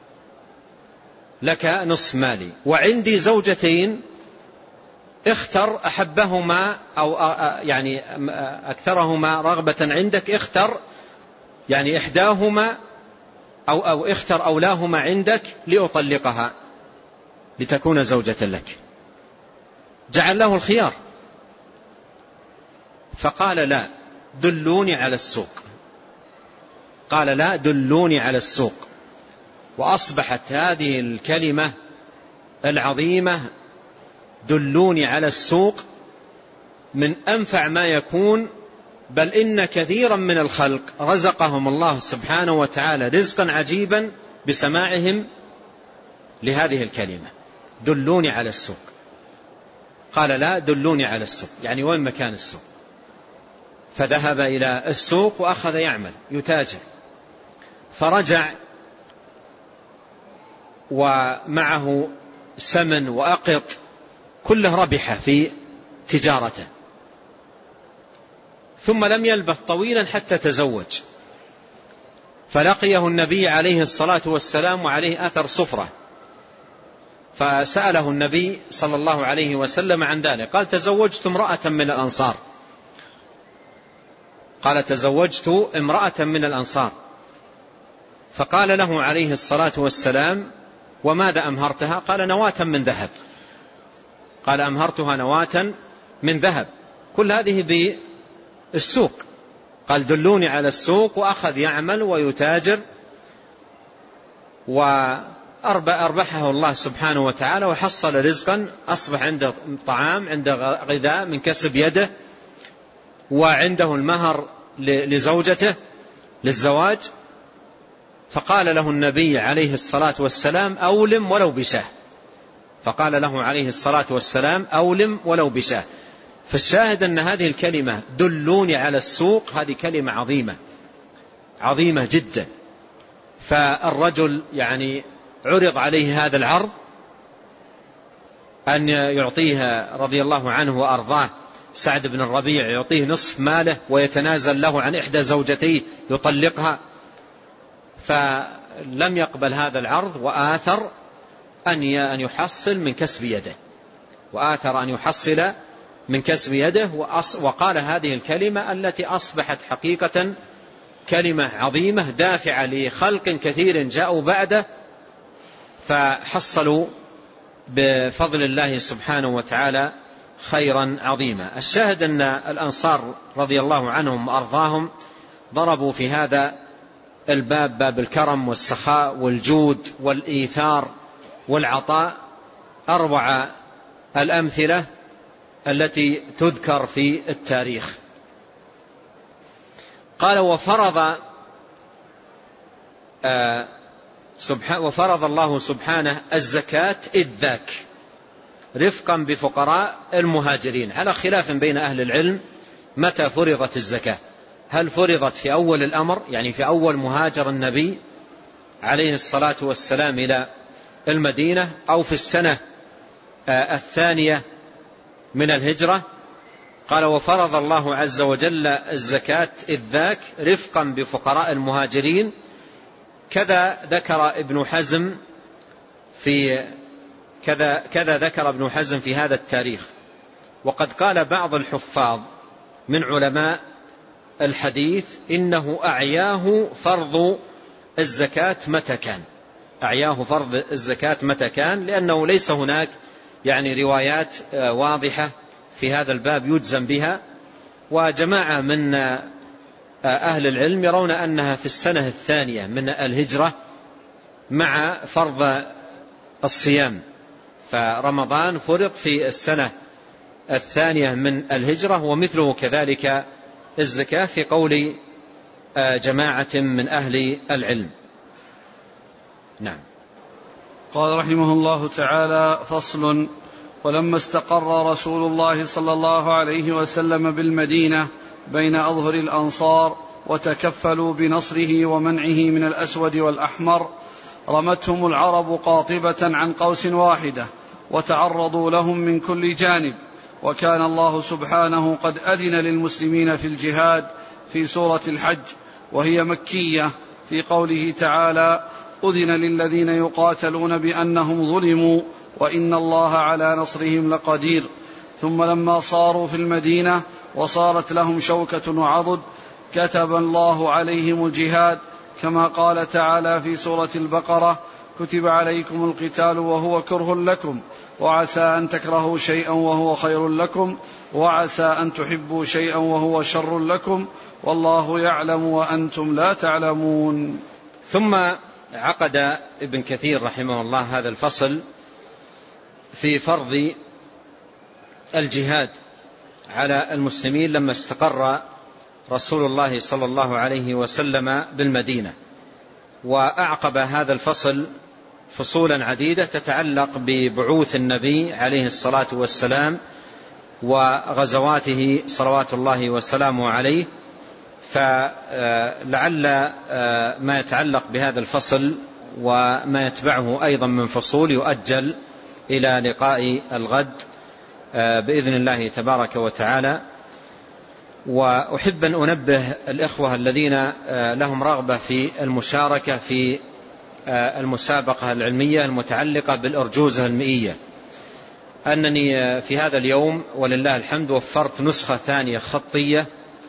B: لك نصف مالي وعندي زوجتين، اختر أحبهما أو يعني أكثرهما رغبة عندك، اختر يعني إحداهما أو, أو اختر أولاهما عندك لأطلقها لتكون زوجة لك. جعل له الخيار، فقال: لا دلوني على السوق. قال: لا دلوني على السوق. وأصبحت هذه الكلمة العظيمة دلوني على السوق من أنفع ما يكون، بل إن كثيرا من الخلق رزقهم الله سبحانه وتعالى رزقا عجيبا بسماعهم لهذه الكلمة: دلوني على السوق. قال: لا دلوني على السوق، يعني وين مكان السوق؟ فذهب إلى السوق وأخذ يعمل يتاجر، فرجع ومعه سمن وأقط كله ربح في تجارته. ثم لم يلبث طويلا حتى تزوج، فلقيه النبي عليه الصلاة والسلام وعليه أثر صفرة، فسأله النبي صلى الله عليه وسلم عن ذلك. قال: تزوجت امرأة من الأنصار قال تزوجت امرأة من الأنصار فقال له عليه الصلاة والسلام: وماذا أمهرتها؟ قال: نواة من ذهب. قال: أمهرتها نواة من ذهب. كل هذه بالسوق. قال: دلوني على السوق، وأخذ يعمل ويتاجر، وأربحه الله سبحانه وتعالى وحصل رزقا، أصبح عنده طعام، عنده غذاء من كسب يده، وعنده المهر لزوجته للزواج. فقال له النبي عليه الصلاة والسلام: أولم ولو بشاه. فقال له عليه الصلاة والسلام: أولم ولو بشاه. فالشاهد أن هذه الكلمة دلوني على السوق هذه كلمة عظيمة عظيمة جدا. فالرجل يعني عرض عليه هذا العرض أن يعطيه رضي الله عنه وأرضاه سعد بن الربيع، يعطيه نصف ماله ويتنازل له عن إحدى زوجتيه يطلقها، فلم يقبل هذا العرض، وآثر أن يحصل من كسب يده وآثر أن يحصل من كسب يده وقال هذه الكلمة التي أصبحت حقيقة كلمة عظيمة دافعة لخلق كثير جاءوا بعده، فحصلوا بفضل الله سبحانه وتعالى خيرا عظيما. الشاهد أن الأنصار رضي الله عنهم وأرضاهم ضربوا في هذا الباب، باب الكرم والسخاء والجود والإيثار والعطاء، أربع الأمثلة التي تذكر في التاريخ. قال: وفرض آه سبحانه وفرض الله سبحانه الزكاة إذ ذاك رفقا بفقراء المهاجرين، على خلاف بين أهل العلم متى فرضت الزكاة، هل فرضت في أول الأمر يعني في أول مهاجر النبي عليه الصلاة والسلام إلى المدينة، أو في السنة الثانية من الهجرة، قال وفرض الله عز وجل الزكاة إذ ذاك رفقا بفقراء المهاجرين. كذا ذكر ابن حزم في كذا كذا ذكر ابن حزم في هذا التاريخ. وقد قال بعض الحفاظ من علماء الحديث إنه أعياه فرض الزكاة متى كان، أعياه فرض الزكاة متى كان، لأنه ليس هناك يعني روايات واضحة في هذا الباب يجزم بها. وجماعة من أهل العلم يرون أنها في السنة الثانية من الهجرة مع فرض الصيام، فرمضان فرض في السنة الثانية من الهجرة، ومثله كذلك الزكاة في قول جماعة من أهل العلم. نعم.
A: قال رحمه الله تعالى: فصل: ولما استقر رسول الله صلى الله عليه وسلم بالمدينة بين أظهر الأنصار وتكفلوا بنصره ومنعه من الأسود والأحمر، رمتهم العرب قاطبة عن قوس واحدة وتعرضوا لهم من كل جانب. وكان الله سبحانه قد أذن للمسلمين في الجهاد في سورة الحج، وهي مكية، في قوله تعالى: أذن للذين يقاتلون بأنهم ظلموا وإن الله على نصرهم لقدير. ثم لما صاروا في المدينة وصارت لهم شوكة وعضد كتب الله عليهم الجهاد، كما قال تعالى في سورة البقرة: كتب عليكم القتال وهو كره لكم وعسى أن تكرهوا شيئا وهو خير لكم وعسى أن تحبوا شيئا وهو شر لكم والله يعلم وأنتم لا تعلمون.
B: ثم عقد ابن كثير رحمه الله هذا الفصل في فرض الجهاد على المسلمين لما استقر رسول الله صلى الله عليه وسلم بالمدينة، وأعقب هذا الفصل فصولا عديدة تتعلق ببعوث النبي عليه الصلاة والسلام وغزواته صلوات الله وسلامه عليه. فلعل ما يتعلق بهذا الفصل وما يتبعه أيضا من فصول يؤجل إلى لقاء الغد بإذن الله تبارك وتعالى. وأحب أن أنبه الإخوة الذين لهم رغبة في المشاركة في المسابقة العلمية المتعلقة بالأرجوزة المئية أنني في هذا اليوم ولله الحمد وفرت نسخة ثانية خطية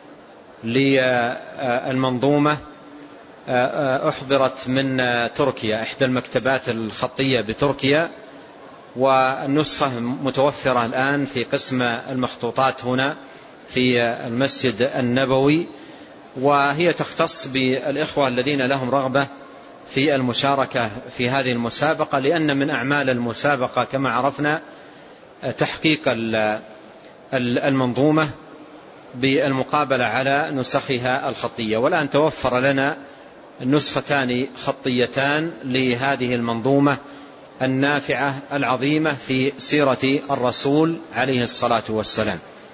B: للمنظومة أحضرت من تركيا، إحدى المكتبات الخطية بتركيا، والنسخة متوفرة الآن في قسم المخطوطات هنا في المسجد النبوي، وهي تختص بالإخوة الذين لهم رغبة في المشاركة في هذه المسابقة، لأن من أعمال المسابقة كما عرفنا تحقيق المنظومة بالمقابلة على نسخها الخطية. والآن توفر لنا نسختان خطيتان لهذه المنظومة النافعة العظيمة في سيرة الرسول عليه الصلاة والسلام.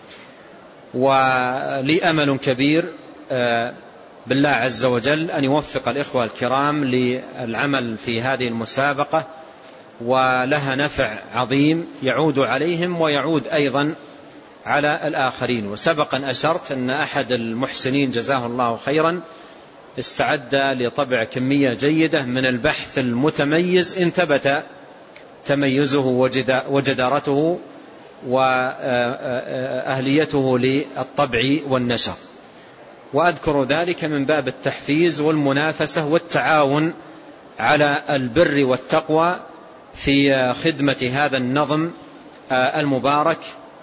B: ولي أمل كبير بالله عز وجل أن يوفق الإخوة الكرام للعمل في هذه المسابقة، ولها نفع عظيم يعود عليهم ويعود أيضا على الآخرين. وسبقا أشرت أن أحد المحسنين جزاه الله خيرا استعد لطبع كمية جيدة من البحث المتميز إن ثبت تميزه وجدارته وأهليته للطبع والنشر. وأذكر ذلك من باب التحفيز والمنافسة والتعاون على البر والتقوى في خدمة هذا النظم المبارك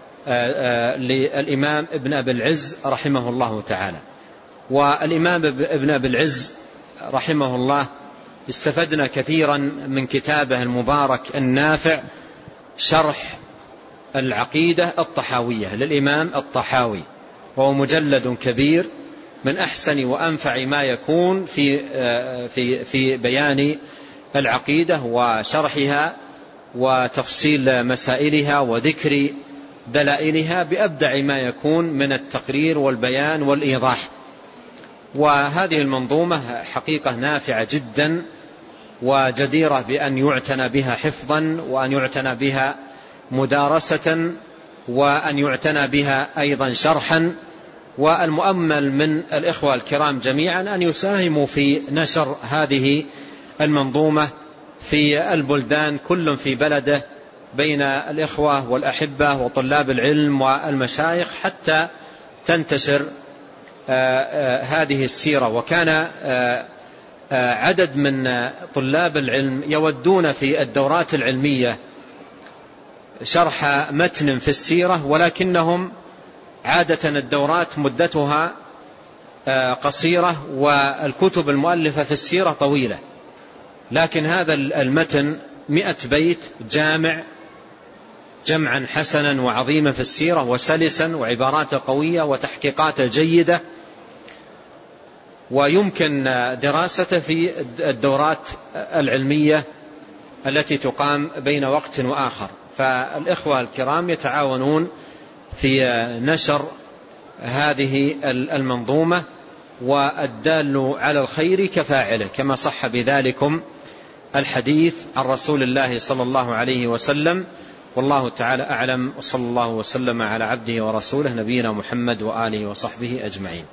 B: للإمام ابن أبي العز رحمه الله تعالى. والإمام ابن أبي العز رحمه الله استفدنا كثيرا من كتابه المبارك النافع شرح العقيدة الطحاوية للإمام الطحاوي، وهو مجلد كبير من أحسن وأنفع ما يكون في في في بيان العقيدة وشرحها وتفصيل مسائلها وذكر دلائلها بأبدع ما يكون من التقرير والبيان والإيضاح. وهذه المنظومة حقيقة نافعة جدا وجديرة بأن يعتنى بها حفظا وأن يعتنى بها مدارسة وأن يعتنى بها أيضا شرحا. والمؤمل من الإخوة الكرام جميعا أن يساهموا في نشر هذه المنظومة في البلدان، كل في بلده، بين الإخوة والأحبة وطلاب العلم والمشايخ، حتى تنتشر هذه السيرة. وكان عدد من طلاب العلم يودون في الدورات العلمية شرح متن في السيرة، ولكنهم عادة الدورات مدتها قصيرة والكتب المؤلفة في السيرة طويلة، لكن هذا المتن مئة بيت جامع جمعا حسنا وعظيما في السيرة، وسلسا وعبارات قوية وتحقيقات جيدة، ويمكن دراسته في الدورات العلمية التي تقام بين وقت وآخر. فالإخوة الكرام يتعاونون في نشر هذه المنظومة، والدال على الخير كفاعله، كما صح بذلكم الحديث عن رسول الله صلى الله عليه وسلم. والله تعالى أعلم، وصلى الله وسلم على عبده ورسوله نبينا محمد وآله وصحبه أجمعين.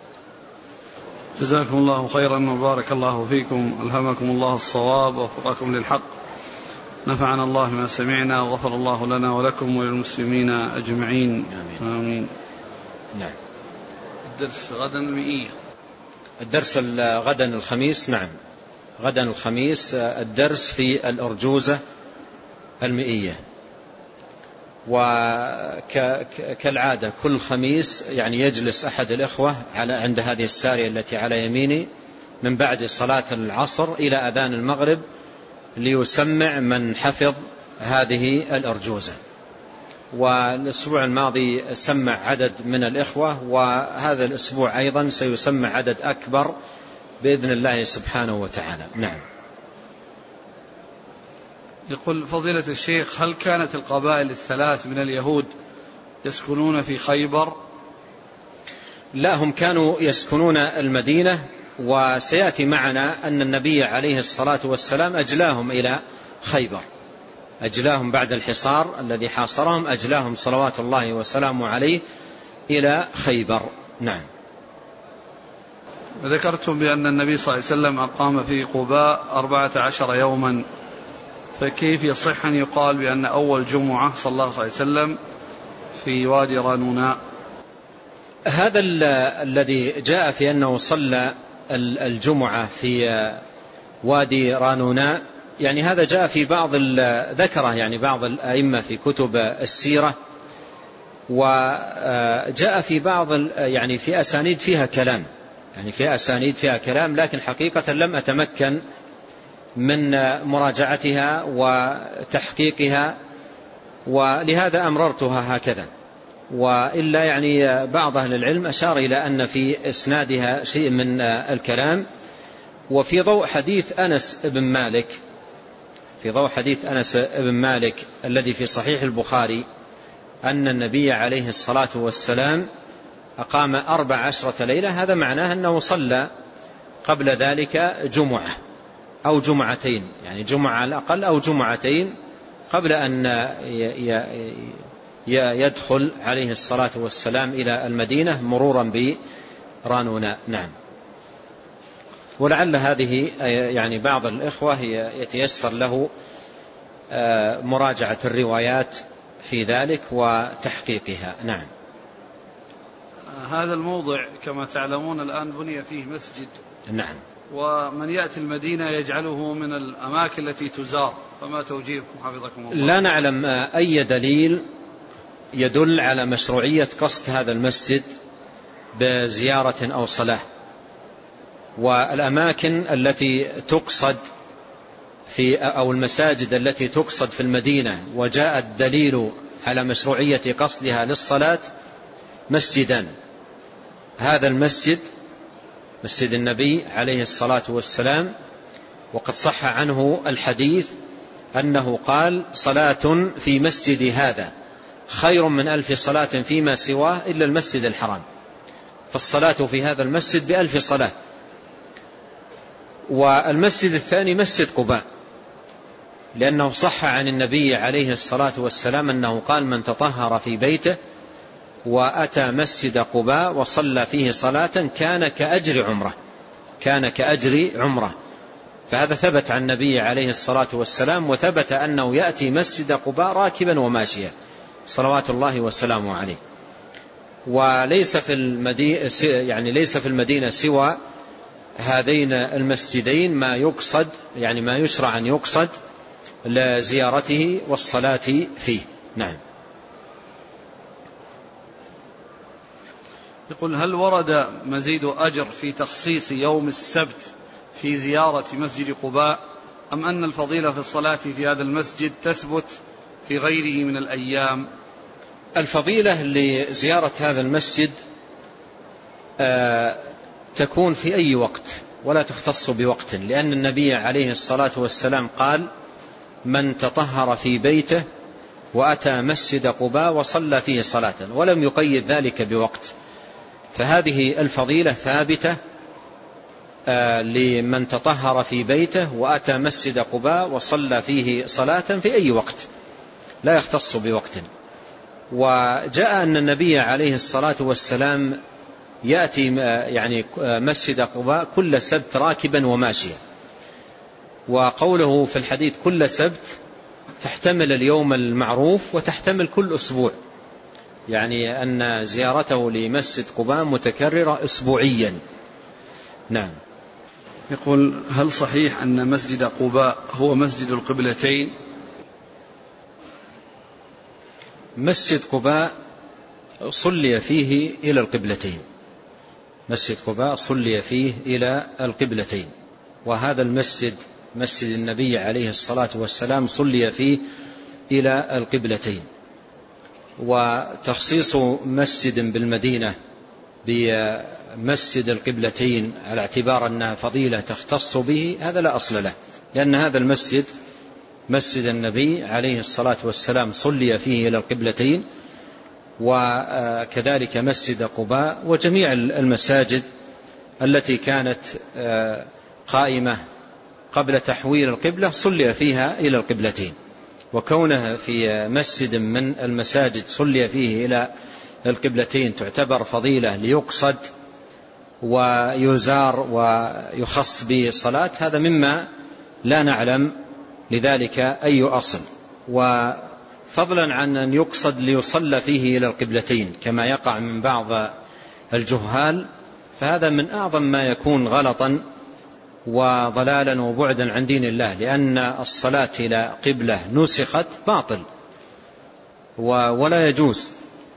A: جزاكم الله خيرا وبارك الله فيكم، ألهمكم الله الصواب ووفقكم للحق، نفعنا الله ما سمعنا، وغفر الله لنا ولكم وللمسلمين أجمعين، آمين, آمين.
B: نعم.
A: الدرس غدا المئية.
B: الدرس غدا الخميس. نعم، غدا الخميس الدرس في الأرجوزة المئية. وكالعادة كل خميس يعني يجلس أحد الإخوة على عند هذه السارية التي على يميني من بعد صلاة العصر إلى أذان المغرب ليسمع من حفظ هذه الأرجوزة. والأسبوع الماضي سمع عدد من الإخوة، وهذا الأسبوع أيضا سيسمع عدد أكبر بإذن الله سبحانه وتعالى. نعم.
A: يقول فضيلة الشيخ، هل كانت القبائل الثلاث من اليهود يسكنون في خيبر؟
B: لا، هم كانوا يسكنون المدينة، وسيأتي معنا أن النبي عليه الصلاة والسلام أجلاهم إلى خيبر، أجلاهم بعد الحصار الذي حاصرهم، أجلاهم صلوات الله وسلامه عليه إلى خيبر. نعم.
A: ذكرتم بأن النبي صلى الله عليه وسلم أقام في قباء أربعة عشر يوما، فكيف يصح أن يقال بأن أول جمعة صلى الله عليه وسلم في وادي رانوناء؟
B: هذا الذي جاء في أنه صلى الجمعة في وادي رانوناء، يعني هذا جاء في بعض ذكره يعني بعض الأئمة في كتب السيرة، وجاء في بعض يعني في أسانيد فيها كلام، يعني في أسانيد فيها كلام، لكن حقيقة لم أتمكن من مراجعتها وتحقيقها، ولهذا أمررتها هكذا. وإلا يعني بعض أهل العلم أشار إلى أن في إسنادها شيء من الكلام. وفي ضوء حديث أنس بن مالك في ضوء حديث أنس بن مالك الذي في صحيح البخاري أن النبي عليه الصلاة والسلام أقام أربع عشرة ليلة، هذا معناه أنه صلى قبل ذلك جمعة أو جمعتين، يعني جمعة على الأقل أو جمعتين قبل أن يدخل عليه الصلاة والسلام إلى المدينة مرورا برانوناء. نعم. ولعل هذه يعني بعض الإخوة يتيسر له مراجعة الروايات في ذلك وتحقيقها. نعم.
A: هذا الموضع كما تعلمون الآن بني فيه مسجد.
B: نعم.
A: ومن يأتي المدينة يجعله من الأماكن التي تزار، فما توجيهكم حفظكم الله؟
B: لا نعلم أي دليل يدل على مشروعية قصد هذا المسجد بزيارة أو صلاة. والأماكن التي تقصد في أو المساجد التي تقصد في المدينة وجاء الدليل على مشروعية قصدها للصلاة مسجدان: هذا المسجد مسجد النبي عليه الصلاة والسلام، وقد صح عنه الحديث أنه قال: صلاة في مسجد هذا خير من ألف صلاة فيما سواه إلا المسجد الحرام. فالصلاة في هذا المسجد بألف صلاة. والمسجد الثاني مسجد قباء، لأنه صح عن النبي عليه الصلاة والسلام أنه قال: من تطهر في بيته وأتى مسجد قباء وصلى فيه صلاة كان كأجر عمره كان كأجر عمره. فهذا ثبت عن النبي عليه الصلاة والسلام، وثبت أنه يأتي مسجد قباء راكبا وماشيا صلوات الله وسلامه عليه. وليس في المدينة يعني ليس في المدينة سوى هذين المسجدين ما يقصد يعني ما يشرع أن يقصد لزيارته والصلاة فيه. نعم.
A: يقول: هل ورد مزيد أجر في تخصيص يوم السبت في زيارة مسجد قباء، أم أن الفضيلة في الصلاة في هذا المسجد تثبت في غيره من الأيام؟
B: الفضيلة لزيارة هذا المسجد آه تكون في أي وقت ولا تختص بوقت، لأن النبي عليه الصلاة والسلام قال: من تطهر في بيته وأتى مسجد قباء وصلى فيه صلاة، ولم يقيد ذلك بوقت. فهذه الفضيلة ثابتة آه لمن تطهر في بيته وأتى مسجد قباء وصلى فيه صلاة في أي وقت، لا يختص بوقت. وجاء أن النبي عليه الصلاة والسلام يأتي يعني مسجد قباء كل سبت راكبا وماشيا. وقوله في الحديث كل سبت تحتمل اليوم المعروف وتحتمل كل أسبوع، يعني أن زيارته لمسجد قباء متكررة أسبوعيا. نعم.
A: يقول: هل صحيح أن مسجد قباء هو مسجد القبلتين؟
B: مسجد قباء صلي فيه إلى القبلتين مسجد قباء صلي فيه إلى القبلتين وهذا المسجد مسجد النبي عليه الصلاة والسلام صلي فيه إلى القبلتين. وتخصيص مسجد بالمدينة بمسجد القبلتين على اعتبار أنها فضيلة تختص به هذا لا أصل له، لأن هذا المسجد مسجد النبي عليه الصلاة والسلام صلي فيه إلى القبلتين، وكذلك مسجد قباء وجميع المساجد التي كانت قائمة قبل تحويل القبلة صلي فيها إلى القبلتين. وكونه في مسجد من المساجد صلي فيه إلى القبلتين تعتبر فضيلة ليقصد ويزار ويخص بالصلاة، هذا مما لا نعلم لذلك أي أصل. وفضلا عن أن يقصد ليصلى فيه إلى القبلتين كما يقع من بعض الجهال، فهذا من أعظم ما يكون غلطا وضلالا وبعدا عن دين الله، لأن الصلاة إلى قبلة نسخت باطل ولا يجوز.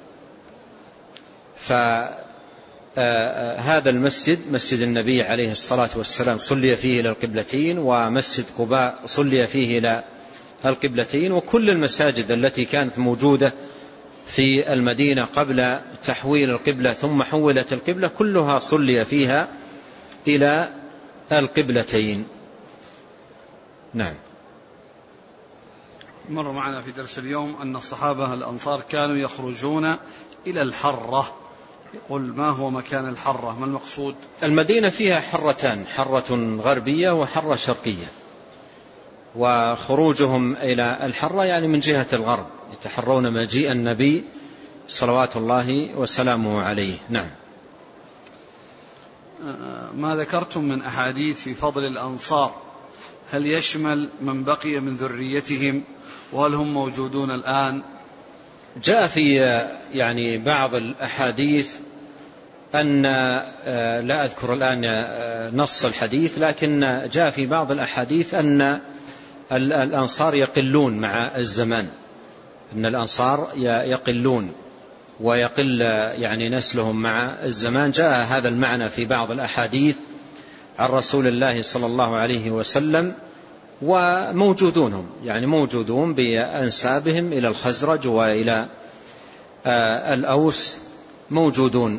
B: فهذا المسجد مسجد النبي عليه الصلاة والسلام صلي فيه إلى القبلتين، ومسجد قباء صلي فيه إلى القبلتين، وكل المساجد التي كانت موجودة في المدينة قبل تحويل القبلة ثم حولت القبلة كلها صلي فيها إلى القبلتين. نعم.
A: مر معنا في درس اليوم أن الصحابة الأنصار كانوا يخرجون إلى الحرة. يقول: ما هو مكان الحرة؟ ما المقصود؟
B: المدينة فيها حرتان، حرة غربية وحرة شرقية، وخروجهم إلى الحرة يعني من جهة الغرب، يتحرون مجيء النبي صلوات الله وسلامه عليه. نعم.
A: ما ذكرتم من أحاديث في فضل الأنصار هل يشمل من بقي من ذريتهم، وهل هم موجودون الآن؟
B: جاء في يعني بعض الأحاديث أن لا أذكر الآن نص الحديث، لكن جاء في بعض الأحاديث أن الأنصار يقلون مع الزمان، أن الأنصار يقلون ويقل يعني نسلهم مع الزمان. جاء هذا المعنى في بعض الأحاديث عن رسول الله صلى الله عليه وسلم، وموجودونهم يعني موجودون بأنسابهم إلى الخزرج وإلى الأوس موجودون،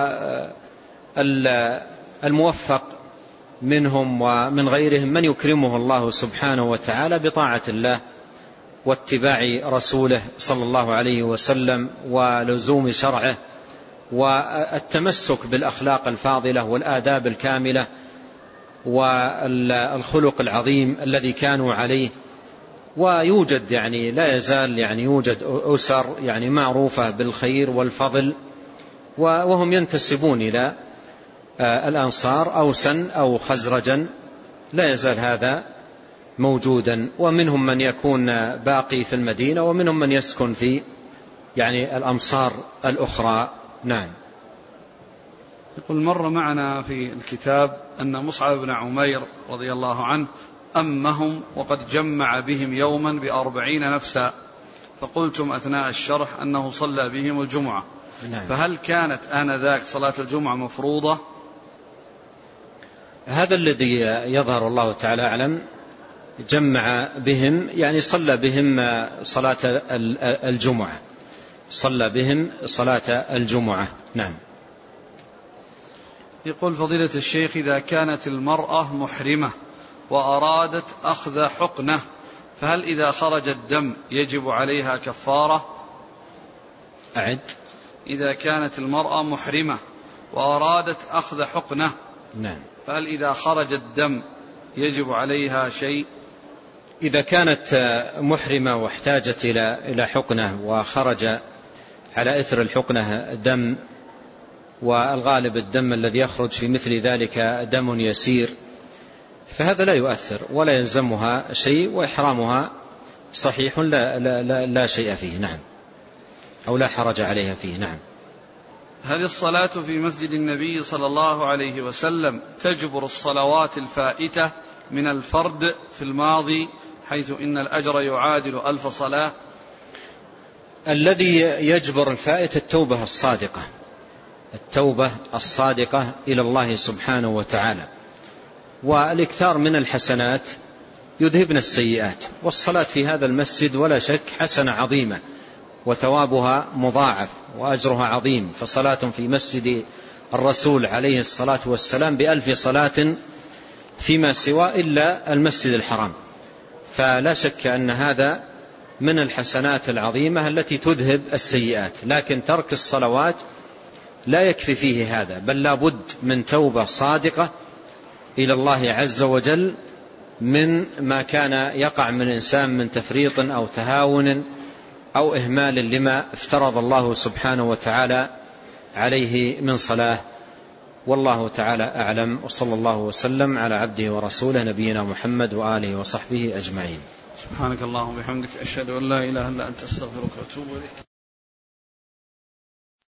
B: والموفق منهم ومن غيرهم من يكرمه الله سبحانه وتعالى بطاعة الله واتباع رسوله صلى الله عليه وسلم ولزوم شرعه والتمسك بالأخلاق الفاضلة والآداب الكاملة والخلق العظيم الذي كانوا عليه. ويوجد يعني لا يزال يعني يوجد أسر يعني معروفة بالخير والفضل وهم ينتسبون إلى الأنصار أوسا أو خزرجا، لا يزال هذا موجودا، ومنهم من يكون باقي في المدينة ومنهم من يسكن في يعني الأمصار الأخرى. نعم.
A: يقول مر معنا في الكتاب أن مصعب بن عمير رضي الله عنه أمهم وقد جمع بهم يوما بأربعين نفسا، فقلتم أثناء الشرح أنه صلى بهم الجمعة. نعم. فهل كانت آنذاك صلاة الجمعة مفروضة؟
B: هذا الذي يظهر الله تعالى أعلم، جمع بهم يعني صلى بهم صلاة الجمعة، صلى بهم صلاة الجمعة. نعم.
A: يقول فضيلة الشيخ إذا كانت المرأة محرمة وأرادت أخذ حقنة، فهل إذا خرج الدم يجب عليها كفارة؟
B: أعد.
A: إذا كانت المرأة محرمة وأرادت أخذ حقنة،
B: نعم،
A: فهل إذا خرج الدم يجب عليها شيء؟
B: إذا كانت محرمة واحتاجت إلى إلى حقنة وخرج على إثر الحقنة دم، والغالب الدم الذي يخرج في مثل ذلك دم يسير، فهذا لا يؤثر ولا يلزمها شيء، وإحرامها صحيح لا, لا, لا, لا شيء فيه. نعم، أو لا حرج عليها فيه. نعم.
A: هل الصلاة في مسجد النبي صلى الله عليه وسلم تجبر الصلوات الفائتة من الفرد في الماضي، حيث إن الأجر يعادل ألف صلاة؟
B: الذي يجبر الفائت التوبة الصادقة، التوبة الصادقة إلى الله سبحانه وتعالى، والإكثار من الحسنات يذهبن السيئات. والصلاة في هذا المسجد ولا شك حسنة عظيمة وثوابها مضاعف وأجرها عظيم، فصلاة في مسجد الرسول عليه الصلاة والسلام بألف صلاة فيما سوى إلا المسجد الحرام، فلا شك أن هذا من الحسنات العظيمة التي تذهب السيئات. لكن ترك الصلوات لا يكفي فيه هذا، بل لا بد من توبة صادقة إلى الله عز وجل من ما كان يقع من إنسان من تفريط أو تهاون أو إهمال لما افترض الله سبحانه وتعالى عليه من صلاة. والله تعالى أعلم، وصلى الله وسلم على عبده ورسوله نبينا محمد وآله وصحبه أجمعين.
A: سبحانك اللهم وبحمدك، أشهد أن لا إله إلا أنت، أستغفرك وأتوب إليك.